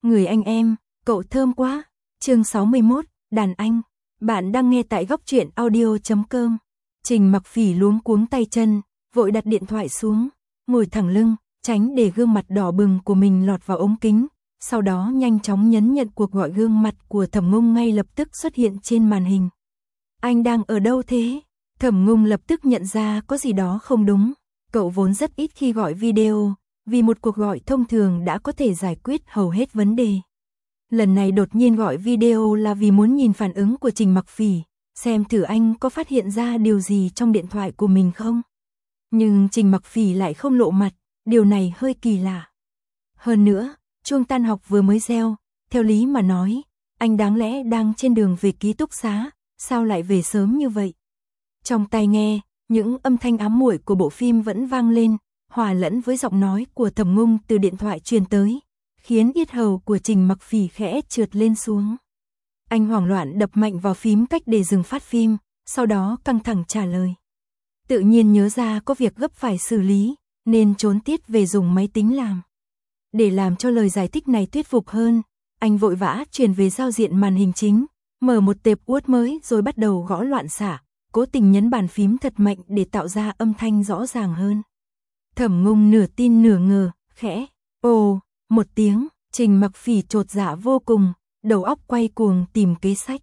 Người anh em, cậu thơm quá. Chương 61, đàn anh. Bạn đang nghe tại góc truyện audio.com. Trình Mặc Phỉ luống cuống tay chân, vội đặt điện thoại xuống, ngồi thẳng lưng, tránh để gương mặt đỏ bừng của mình lọt vào ống kính. Sau đó nhanh chóng nhấn nhận cuộc gọi. Gương mặt của Thẩm Ngung ngay lập tức xuất hiện trên màn hình. Anh đang ở đâu thế? Thẩm Ngung lập tức nhận ra có gì đó không đúng. Cậu vốn rất ít khi gọi video, vì một cuộc gọi thông thường đã có thể giải quyết hầu hết vấn đề. Lần này đột nhiên gọi video là vì muốn nhìn phản ứng của Trình Mặc Phỉ, xem thử anh có phát hiện ra điều gì trong điện thoại của mình không. Nhưng Trình Mặc Phỉ lại không lộ mặt, điều này hơi kỳ lạ. Hơn nữa, chuông tan học vừa mới reo, theo lý mà nói, anh đáng lẽ đang trên đường về ký túc xá, sao lại về sớm như vậy? Trong tai nghe, những âm thanh ám muội của bộ phim vẫn vang lên, hòa lẫn với giọng nói của Thẩm Ngung từ điện thoại truyền tới, khiến yết hầu của Trình Mặc Phỉ khẽ trượt lên xuống. Anh hoảng loạn đập mạnh vào phím cách để dừng phát phim, sau đó căng thẳng trả lời. Tự nhiên nhớ ra có việc gấp phải xử lý, nên trốn tiết về dùng máy tính làm. Để làm cho lời giải thích này thuyết phục hơn, anh vội vã chuyển về giao diện màn hình chính, mở một tệp Word mới rồi bắt đầu gõ loạn xạ, cố tình nhấn bàn phím thật mạnh để tạo ra âm thanh rõ ràng hơn. Thẩm Ngung nửa tin nửa ngờ, khẽ, ồ, một tiếng, Trình Mặc Phỉ chột dạ vô cùng, đầu óc quay cuồng tìm kế sách.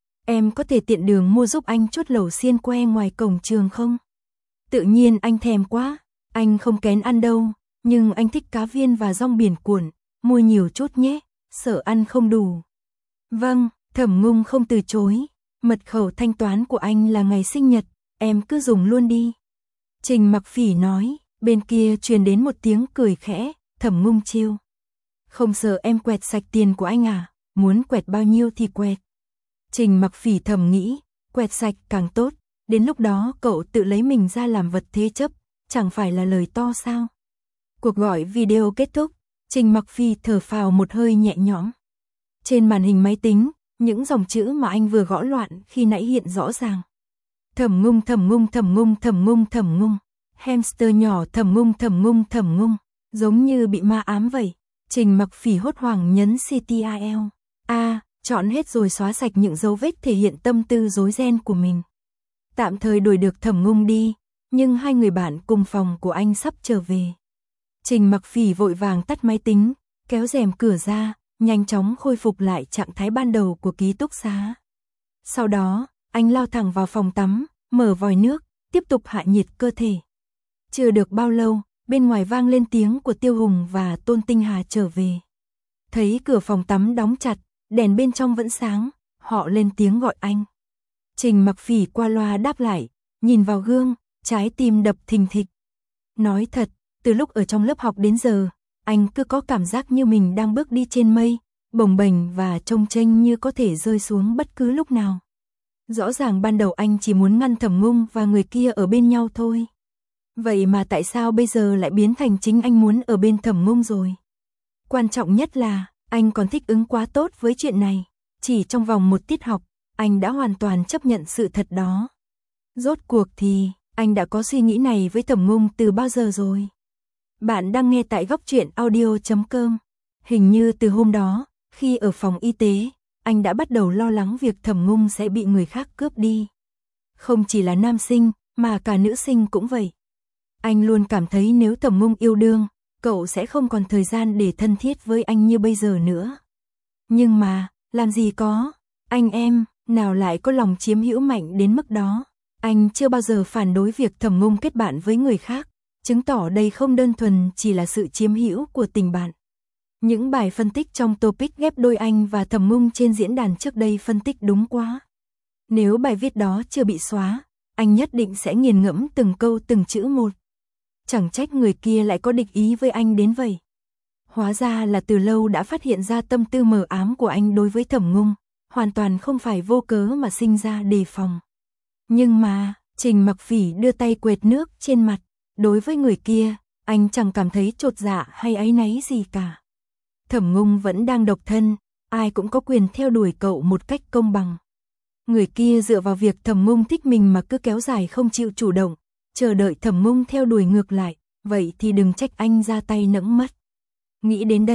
Em có thể tiện đường mua giúp anh chút lẩu xiên que ngoài cổng trường không? Tự nhiên anh thèm quá, anh không kén ăn đâu, nhưng anh thích cá viên và rong biển cuộn, mua nhiều chút nhé, sợ ăn không đủ. Vâng, Thẩm Ngung không từ chối, mật khẩu thanh toán của anh là ngày sinh nhật, em cứ dùng luôn đi. Trình Mặc Phỉ nói, bên kia truyền đến một tiếng cười khẽ, Thẩm Ngung trêu. Không sợ em quẹt sạch tiền của anh à, muốn quẹt bao nhiêu thì quẹt. Trình Mặc Phỉ thầm nghĩ, quẹt sạch càng tốt, đến lúc đó cậu tự lấy mình ra làm vật thế chấp, chẳng phải là lời to sao. Cuộc gọi video kết thúc, Trình Mặc Phỉ thở phào một hơi nhẹ nhõm. Trên màn hình máy tính, những dòng chữ mà anh vừa gõ loạn khi nãy hiện rõ ràng. Thẩm Ngung, Thẩm Ngung, Thẩm Ngung, Thẩm Ngung, Thẩm Ngung. Hamster nhỏ Thẩm Ngung, Thẩm Ngung, Thẩm Ngung, giống như bị ma ám vậy. Trình Mặc Phỉ hốt hoảng nhấn Ctrl A, chọn hết rồi xóa sạch những dấu vết thể hiện tâm tư rối ren của mình. Tạm thời đuổi được Thẩm Ngung đi, nhưng hai người bạn cùng phòng của anh sắp trở về. Trình Mặc Phỉ vội vàng tắt máy tính, kéo rèm cửa ra, nhanh chóng khôi phục lại trạng thái ban đầu của ký túc xá. Sau đó, anh lao thẳng vào phòng tắm, mở vòi nước, tiếp tục hạ nhiệt cơ thể. Chưa được bao lâu, bên ngoài vang lên tiếng của Tiêu Hùng và Tôn Tinh Hà trở về. Thấy cửa phòng tắm đóng chặt, đèn bên trong vẫn sáng, họ lên tiếng gọi anh. Trình Mặc Phỉ qua loa đáp lại, nhìn vào gương, trái tim đập thình thịch. Nói thật, từ lúc ở trong lớp học đến giờ, anh cứ có cảm giác như mình đang bước đi trên mây, bồng bềnh và chông chênh như có thể rơi xuống bất cứ lúc nào. Rõ ràng ban đầu anh chỉ muốn ngăn Thẩm Ngung và người kia ở bên nhau thôi. Vậy mà tại sao bây giờ lại biến thành chính anh muốn ở bên Thẩm Ngung rồi? Quan trọng nhất là, anh còn thích ứng quá tốt với chuyện này. Chỉ trong vòng một tiết học, anh đã hoàn toàn chấp nhận sự thật đó. Rốt cuộc thì, anh đã có suy nghĩ này với Thẩm Ngung từ bao giờ rồi? Bạn đang nghe tại góc truyện audio.com. Hình như từ hôm đó, khi ở phòng y tế, anh đã bắt đầu lo lắng việc Thẩm Ngung sẽ bị người khác cướp đi. Không chỉ là nam sinh, mà cả nữ sinh cũng vậy. Anh luôn cảm thấy nếu Thẩm Ngung yêu đương, cậu sẽ không còn thời gian để thân thiết với anh như bây giờ nữa. Nhưng mà, làm gì có, anh em, nào lại có lòng chiếm hữu mạnh đến mức đó. Anh chưa bao giờ phản đối việc Thẩm Ngung kết bạn với người khác, chứng tỏ đây không đơn thuần chỉ là sự chiếm hữu của tình bạn. Những bài phân tích trong topic ghép đôi anh và Thẩm Ngung trên diễn đàn trước đây phân tích đúng quá. Nếu bài viết đó chưa bị xóa, anh nhất định sẽ nghiền ngẫm từng câu từng chữ một. Chẳng trách người kia lại có địch ý với anh đến vậy. Hóa ra là từ lâu đã phát hiện ra tâm tư mờ ám của anh đối với Thẩm Ngung, hoàn toàn không phải vô cớ mà sinh ra đề phòng. Nhưng mà, Trình Mặc Phỉ đưa tay quệt nước trên mặt, đối với người kia, anh chẳng cảm thấy chột dạ hay áy náy gì cả. Thẩm Ngung vẫn đang độc thân, ai cũng có quyền theo đuổi cậu một cách công bằng. Người kia dựa vào việc Thẩm Ngung thích mình mà cứ kéo dài không chịu chủ động, chờ đợi Thẩm Ngung theo đuổi ngược lại, vậy thì đừng trách anh ra tay nẫng mất. Nghĩ đến đây,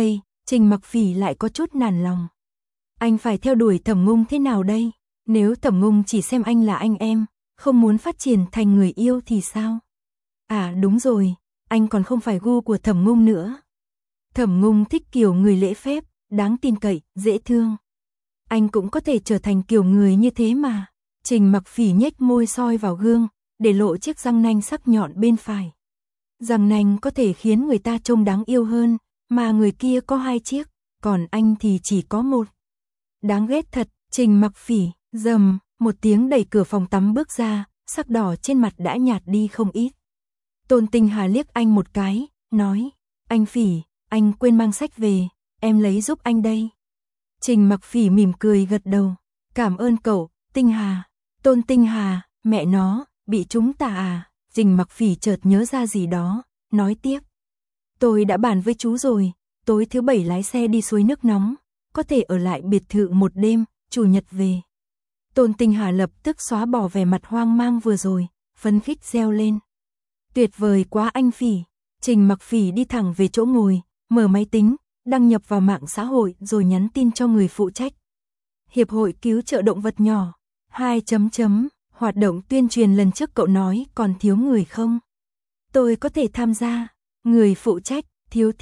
Trình Mặc Phỉ lại có chút nản lòng. Anh phải theo đuổi Thẩm Ngung thế nào đây? Nếu Thẩm Ngung chỉ xem anh là anh em, không muốn phát triển thành người yêu thì sao? À đúng rồi, anh còn không phải gu của Thẩm Ngung nữa. Thẩm Ngung thích kiểu người lễ phép, đáng tin cậy, dễ thương. Anh cũng có thể trở thành kiểu người như thế mà. Trình Mặc Phỉ nhếch môi soi vào gương, để lộ chiếc răng nanh sắc nhọn bên phải. Răng nanh có thể khiến người ta trông đáng yêu hơn, mà người kia có 2 chiếc, còn anh thì chỉ có 1. Đáng ghét thật, Trình Mặc Phỉ, rầm, một tiếng đẩy cửa phòng tắm bước ra, sắc đỏ trên mặt đã nhạt đi không ít. Tôn Tinh Hà liếc anh một cái, nói, anh Phỉ, anh quên mang sách về, em lấy giúp anh đây. Trình Mặc Phỉ mỉm cười gật đầu, cảm ơn cậu, Tinh Hà. Tôn Tinh Hà, mẹ nó, bị chúng ta à? Trình Mặc Phỉ chợt nhớ ra gì đó, nói tiếp. Tôi đã bàn với chú rồi, tối thứ 7 lái xe đi suối nước nóng, có thể ở lại biệt thự một đêm, chủ nhật về. Tôn Tinh Hà lập tức xóa bỏ vẻ mặt hoang mang vừa rồi, phấn khích reo lên. Tuyệt vời quá anh Phỉ. Trình Mặc Phỉ đi thẳng về chỗ ngồi, mở máy tính, đăng nhập vào mạng xã hội rồi nhắn tin cho người phụ trách. Hiệp hội cứu trợ động vật nhỏ. 2. Hoạt động tuyên truyền lần trước cậu nói còn thiếu người không? Tôi có thể tham gia. Người phụ trách, thiếu,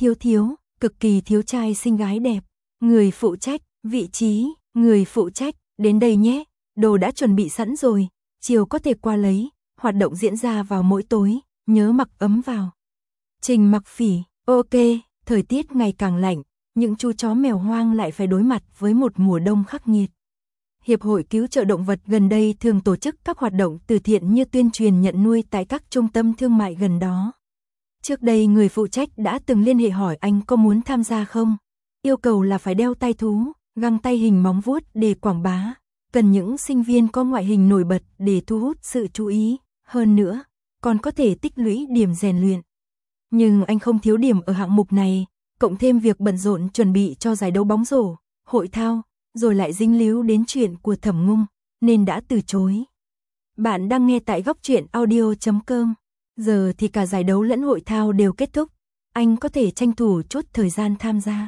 cực kỳ thiếu trai xinh gái đẹp. Người phụ trách, vị trí, người phụ trách, đến đây nhé, đồ đã chuẩn bị sẵn rồi, chiều có thể qua lấy, hoạt động diễn ra vào mỗi tối, nhớ mặc ấm vào. Trình Mặc Phỉ, ok, thời tiết ngày càng lạnh, những chú chó mèo hoang lại phải đối mặt với một mùa đông khắc nghiệt. Hiệp hội cứu trợ động vật gần đây thường tổ chức các hoạt động từ thiện như tuyên truyền nhận nuôi tại các trung tâm thương mại gần đó. Trước đây người phụ trách đã từng liên hệ hỏi anh có muốn tham gia không? Yêu cầu là phải đeo tai thú, găng tay hình móng vuốt để quảng bá, cần những sinh viên có ngoại hình nổi bật để thu hút sự chú ý, hơn nữa, còn có thể tích lũy điểm rèn luyện. Nhưng anh không thiếu điểm ở hạng mục này, cộng thêm việc bận rộn chuẩn bị cho giải đấu bóng rổ, hội thao, rồi lại dính líu đến chuyện của Thẩm Ngung, nên đã từ chối. Bạn đang nghe tại Góc Truyện Audio.com. Giờ thì cả giải đấu lẫn hội thao đều kết thúc, anh có thể tranh thủ chút thời gian tham gia.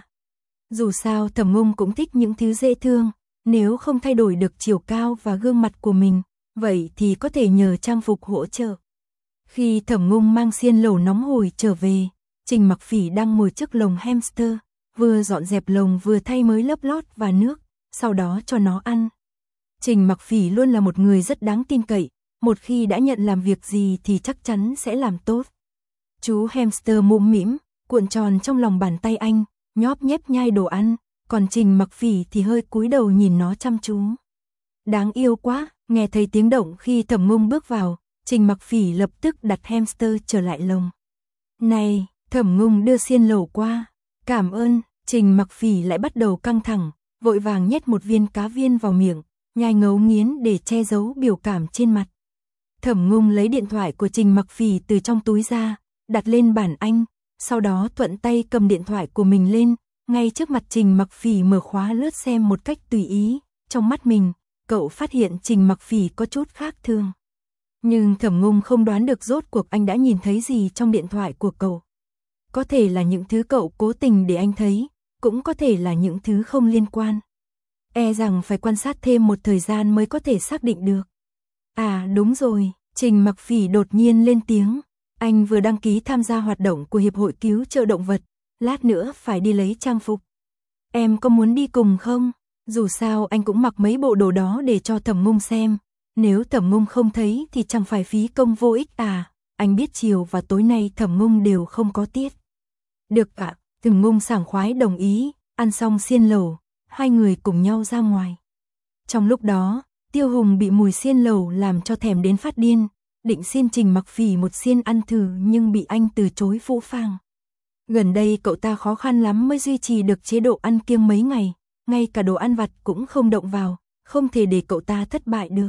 Dù sao Thẩm Ngung cũng thích những thứ dễ thương, nếu không thay đổi được chiều cao và gương mặt của mình, vậy thì có thể nhờ trang phục hỗ trợ. Khi Thẩm Ngung mang xiên lẩu nóng hổi trở về, Trình Mặc Phỉ đang ngồi trước lồng hamster, vừa dọn dẹp lồng vừa thay mới lớp lót và nước, sau đó cho nó ăn. Trình Mặc Phỉ luôn là một người rất đáng tin cậy, một khi đã nhận làm việc gì thì chắc chắn sẽ làm tốt. Chú hamster mũm mĩm, cuộn tròn trong lòng bàn tay anh, nhóp nhép nhai đồ ăn, còn Trình Mặc Phỉ thì hơi cúi đầu nhìn nó chăm chú. Đáng yêu quá, nghe thấy tiếng động khi Thẩm Ngung bước vào, Trình Mặc Phỉ lập tức đặt hamster trở lại lồng. Này, Thẩm Ngung đưa xiên lẩu qua. Cảm ơn, Trình Mặc Phỉ lại bắt đầu căng thẳng, vội vàng nhét một viên cá viên vào miệng, nhai ngấu nghiến để che giấu biểu cảm trên mặt. Thẩm Ngung lấy điện thoại của Trình Mặc Phỉ từ trong túi ra, đặt lên bàn anh, sau đó thuận tay cầm điện thoại của mình lên, ngay trước mặt Trình Mặc Phỉ mở khóa lướt xem một cách tùy ý. Trong mắt mình, cậu phát hiện Trình Mặc Phỉ có chút khác thường. Nhưng Thẩm Ngung không đoán được rốt cuộc anh đã nhìn thấy gì trong điện thoại của cậu. Có thể là những thứ cậu cố tình để anh thấy, cũng có thể là những thứ không liên quan. E rằng phải quan sát thêm một thời gian mới có thể xác định được. À đúng rồi, Trình Mặc Phỉ đột nhiên lên tiếng. Anh vừa đăng ký tham gia hoạt động của Hiệp hội cứu trợ động vật, lát nữa phải đi lấy trang phục. Em có muốn đi cùng không? Dù sao anh cũng mặc mấy bộ đồ đó để cho Thẩm Ngung xem. Nếu Thẩm Ngung không thấy thì chẳng phải phí công vô ích à. Anh biết chiều và tối nay Thẩm Ngung đều không có tiết. Được ạ, Thẩm Ngung sảng khoái đồng ý. Ăn xong xiên lẩu, hai người cùng nhau ra ngoài. Trong lúc đó, Tiêu Hùng bị mùi xiên lẩu làm cho thèm đến phát điên, định xin Trình Mặc Phỉ một xiên ăn thử nhưng bị anh từ chối phũ phàng. Gần đây cậu ta khó khăn lắm mới duy trì được chế độ ăn kiêng mấy ngày, ngay cả đồ ăn vặt cũng không động vào, không thể để cậu ta thất bại được.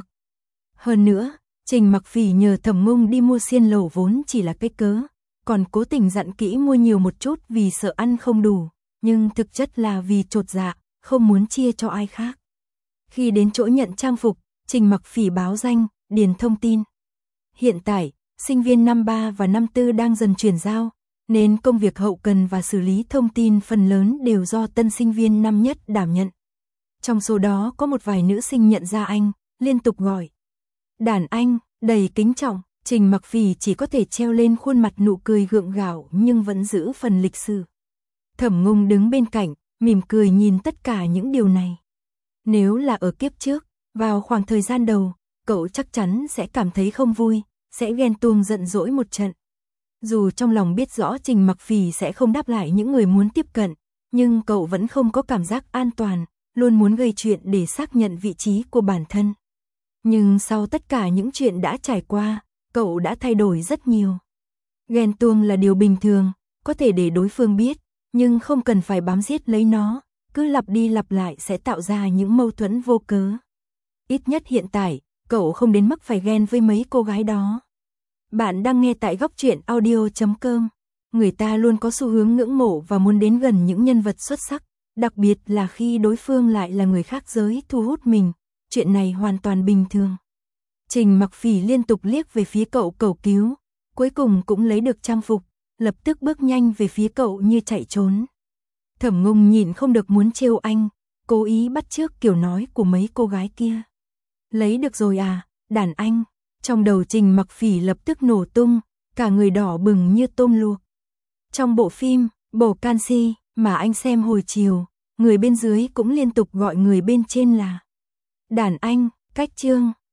Hơn nữa, Trình Mặc Phỉ nhờ Thẩm Ngung đi mua xiên lẩu vốn chỉ là cái cớ, còn cố tình dặn kỹ mua nhiều một chút vì sợ ăn không đủ, nhưng thực chất là vì chột dạ, không muốn chia cho ai khác. Khi đến chỗ nhận trang phục, Trình Mặc Phỉ báo danh, điền thông tin. Hiện tại, sinh viên năm 3 và năm 4 đang dần chuyển giao, nên công việc hậu cần và xử lý thông tin phần lớn đều do tân sinh viên năm nhất đảm nhận. Trong số đó có một vài nữ sinh nhận ra anh, liên tục gọi. Đàn anh, đầy kính trọng, Trình Mặc Phỉ chỉ có thể treo lên khuôn mặt nụ cười gượng gạo nhưng vẫn giữ phần lịch sự. Thẩm Ngung đứng bên cạnh, mỉm cười nhìn tất cả những điều này. Nếu là ở kiếp trước, vào khoảng thời gian đầu, cậu chắc chắn sẽ cảm thấy không vui, sẽ ghen tuông giận dỗi một trận. Dù trong lòng biết rõ Trình Mặc Phỉ sẽ không đáp lại những người muốn tiếp cận, nhưng cậu vẫn không có cảm giác an toàn, luôn muốn gây chuyện để xác nhận vị trí của bản thân. Nhưng sau tất cả những chuyện đã trải qua, cậu đã thay đổi rất nhiều. Ghen tuông là điều bình thường, có thể để đối phương biết, nhưng không cần phải bám giết lấy nó, cứ lặp đi lặp lại sẽ tạo ra những mâu thuẫn vô cớ. Ít nhất hiện tại, cậu không đến mức phải ghen với mấy cô gái đó. Bạn đang nghe tại Góc Truyện Audio.com. Người ta luôn có xu hướng ngưỡng mộ và muốn đến gần những nhân vật xuất sắc, đặc biệt là khi đối phương lại là người khác giới thu hút mình. Chuyện này hoàn toàn bình thường. Trình Mặc Phỉ liên tục liếc về phía cậu cầu cứu, cuối cùng cũng lấy được trang phục, lập tức bước nhanh về phía cậu như chạy trốn. Thẩm Ngung nhịn không được muốn trêu anh, cố ý bắt chước kiểu nói của mấy cô gái kia. Lấy được rồi à, đàn anh. Trong đầu Trình Mặc Phỉ lập tức nổ tung, cả người đỏ bừng như tôm luộc. Trong bộ phim Bổ Canxi mà anh xem hồi chiều, người bên dưới cũng liên tục gọi người bên trên là đàn anh. Cách chương